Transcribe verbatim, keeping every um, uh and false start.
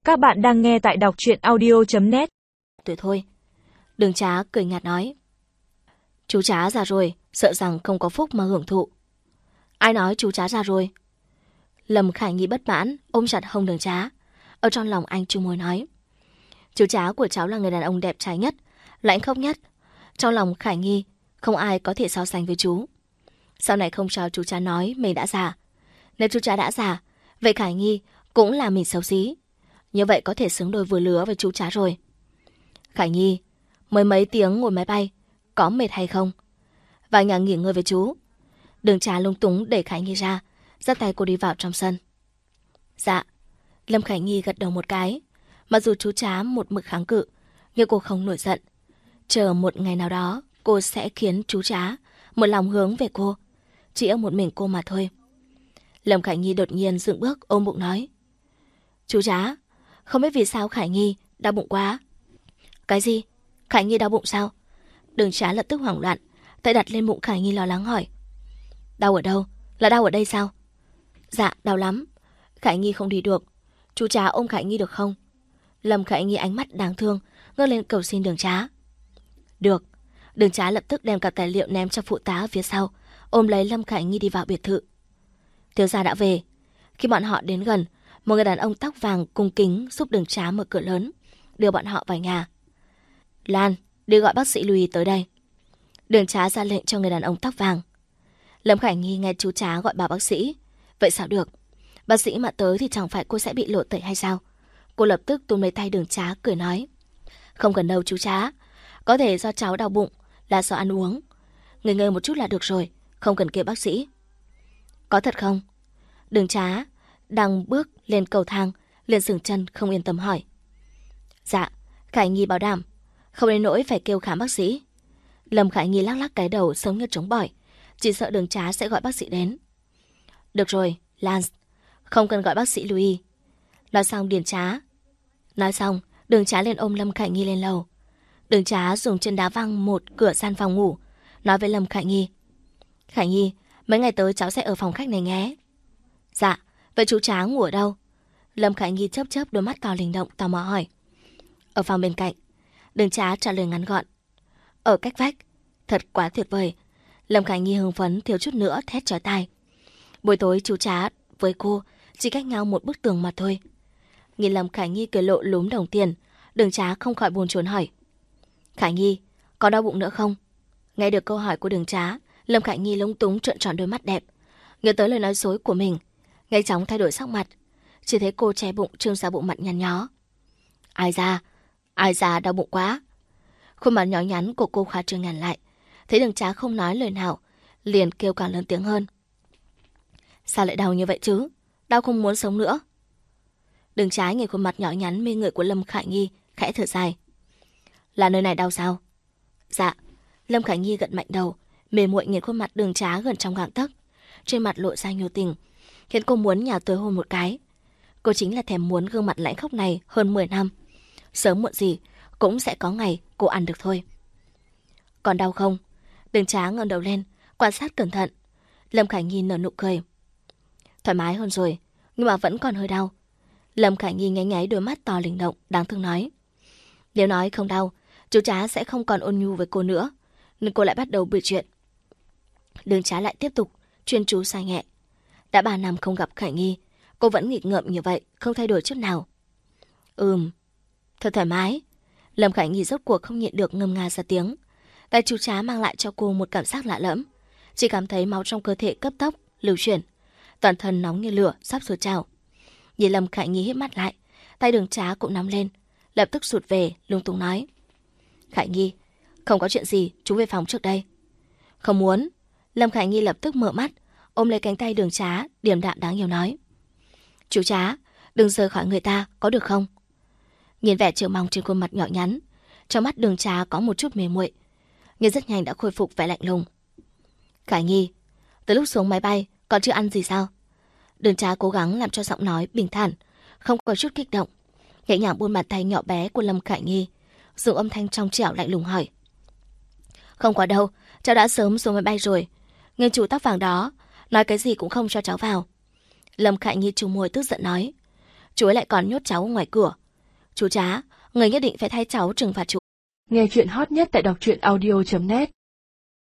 Các bạn đang nghe tại đọc truyện audio chấm net. Tuổi thôi. Đường Trá cười nhạt nói. Chú Trá già rồi, sợ rằng không có phúc mà hưởng thụ. Ai nói chú Trá già rồi? Lâm Khải Nhi bất mãn, ôm chặt hông Đường Trá. Ở trong lòng anh chu môi nói. Chú Trá của cháu là người đàn ông đẹp trai nhất, lãnh khốc nhất. Trong lòng Khải Nhi, không ai có thể so sánh với chú. Sau này không cho chú Trá nói mình đã già. Nếu chú Trá đã già, vậy Khải Nhi cũng là mình xấu xí. Như vậy có thể xứng đôi vừa lứa với chú Trá rồi. Khải Nhi, mới mấy tiếng ngồi máy bay, có mệt hay không? Vào nhà nghỉ ngơi với chú. Đường Trá lung túng để Khải Nhi ra, dắt tay cô đi vào trong sân. Dạ. Lâm Khải Nhi gật đầu một cái. Mặc dù chú Trá một mực kháng cự, nhưng cô không nổi giận. Chờ một ngày nào đó, cô sẽ khiến chú Trá một lòng hướng về cô. Chỉ ở một mình cô mà thôi. Lâm Khải Nhi đột nhiên dựng bước ôm bụng nói. Chú Trá, không biết vì sao Khải Nhi đau bụng quá. Cái gì? Khải Nhi đau bụng sao? Đường Trá lập tức hoảng loạn, tay đặt lên bụng Khải Nhi lo lắng hỏi. Đau ở đâu? Là đau ở đây sao? Dạ, đau lắm. Khải Nhi không đi được. Chú Trá ôm Khải Nhi được không? Lâm Khải Nhi ánh mắt đáng thương, ngước lên cầu xin Đường Trá. Được. Đường Trá lập tức đem cả tài liệu ném cho phụ tá ở phía sau, ôm lấy Lâm Khải Nhi đi vào biệt thự. Thiếu gia đã về. Khi bọn họ đến gần, một người đàn ông tóc vàng cung kính giúp Đường Trá mở cửa lớn, đưa bọn họ vào nhà. Lan, đi gọi bác sĩ Louis tới đây. Đường Trá ra lệnh cho người đàn ông tóc vàng. Lâm Khải Nhi nghe chú Trá gọi bà bác sĩ. Vậy sao được? Bác sĩ mà tới thì chẳng phải cô sẽ bị lộ tẩy hay sao? Cô lập tức túm lấy tay Đường Trá cười nói. Không cần đâu chú Trá. Có thể do cháu đau bụng, là do ăn uống. Nghỉ ngơi một chút là được rồi, không cần kêu bác sĩ. Có thật không? Đường Trá đang bước lên cầu thang, liền dừng chân không yên tâm hỏi. Dạ, Khải Nhi bảo đảm, không đến nỗi phải kêu khám bác sĩ. Lâm Khải Nhi lắc lắc cái đầu sống như trống bỏi, chỉ sợ Đường Trá sẽ gọi bác sĩ đến. Được rồi, Lance, không cần gọi bác sĩ Louis. Nói xong Đường Trá. Nói xong, Đường Trá liền ôm Lâm Khải Nhi lên lầu. Đường Trá dùng chân đá văng một cửa gian phòng ngủ, nói với Lâm Khải Nhi. Khải Nhi, mấy ngày tới cháu sẽ ở phòng khách này nhé. Dạ, vậy chú Trá ngủ ở đâu? Lâm Khải Nhi chớp chớp đôi mắt to linh động tò mò hỏi. Ở phòng bên cạnh. Đường Trá trả lời ngắn gọn. Ở cách vách. Thật quá tuyệt vời. Lâm Khải Nhi hưng phấn thiếu chút nữa thét chói tai. Buổi tối chú Trá với cô chỉ cách nhau một bức tường mà thôi. Nhìn Lâm Khải Nhi cười lộ lúm đồng tiền, Đường Trá không khỏi buồn chồn hỏi. Khải Nhi, có đau bụng nữa không? Nghe được câu hỏi của Đường Trá, Lâm Khải Nhi lúng túng trợn tròn đôi mắt đẹp. Nhớ tới lời nói dối của mình, ngay chóng thay đổi sắc mặt. Chỉ thấy cô che bụng trương ra bụng mặt nhăn nhó. Ai ra? Ai ra đau bụng quá? Khuôn mặt nhỏ nhắn của cô khoa trương nhăn lại. Thấy Đường Trá không nói lời nào, liền kêu càng lớn tiếng hơn. Sao lại đau như vậy chứ? Đau không muốn sống nữa. Đường Trá nhìn khuôn mặt nhỏ nhắn mê người của Lâm Khải Nhi, khẽ thở dài. Là nơi này đau sao? Dạ. Lâm Khải Nhi gật mạnh đầu, mê muội nhìn khuôn mặt Đường Trá gần trong gang tấc, trên mặt lộ ra nhiều tình, khiến cô muốn nhào tới hôn một cái. Cô chính là thèm muốn gương mặt lãnh khốc này hơn mười năm. Sớm muộn gì cũng sẽ có ngày cô ăn được thôi. Còn đau không? Đường Trá ngẩng đầu lên, quan sát cẩn thận. Lâm Khải Nhi nở nụ cười. Thoải mái hơn rồi, nhưng mà vẫn còn hơi đau. Lâm Khải Nhi nháy nháy đôi mắt to linh động, đáng thương nói. Nếu nói không đau, chú Trá sẽ không còn ôn nhu với cô nữa, nên cô lại bắt đầu bịa chuyện. Đường Trá lại tiếp tục chuyên chú sai nhẹ. Đã ba năm không gặp Khải Nhi, cô vẫn nghịch ngợm như vậy, không thay đổi chút nào. Ừm, thật thoải mái. Lâm Khải Nhi rốt cuộc không nhịn được ngâm nga ra tiếng. Tay chú Trá mang lại cho cô một cảm giác lạ lẫm. Chỉ cảm thấy máu trong cơ thể cấp tốc lưu chuyển, toàn thân nóng như lửa, sắp sôi trào. Nhìn Lâm Khải Nhi híp mắt lại, tay Đường Trá cũng nắm lên, lập tức sụt về, lung tung nói. Khải Nhi, không có chuyện gì, chú về phòng trước đây. Không muốn. Lâm Khải Nhi lập tức mở mắt, ôm lấy cánh tay Đường Trá, điềm đạm đáng yêu nói. Chú Trá, đừng rời khỏi người ta, có được không? Nhìn vẻ chờ mong trên khuôn mặt nhỏ nhắn, trong mắt Đường Trá có một chút mê muội, nhưng rất nhanh đã khôi phục vẻ lạnh lùng. Khải Nhi, từ lúc xuống máy bay còn chưa ăn gì sao? Đường Trá cố gắng làm cho giọng nói bình thản, không có chút kích động, nhẹ nhàng buông bàn tay nhỏ bé của Lâm Khải Nhi, dùng âm thanh trong trẻo lạnh lùng hỏi. Không có đâu, cháu đã sớm xuống máy bay rồi. Người chủ tóc vàng đó nói cái gì cũng không cho cháu vào. Lâm Khải Nhi trùng môi tức giận nói. chú ấy lại còn nhốt cháu ở ngoài cửa. Chú Trá, người nhất định phải thay cháu trừng phạt chú. Nghe chuyện hot nhất tại đọc truyện audio chấm net.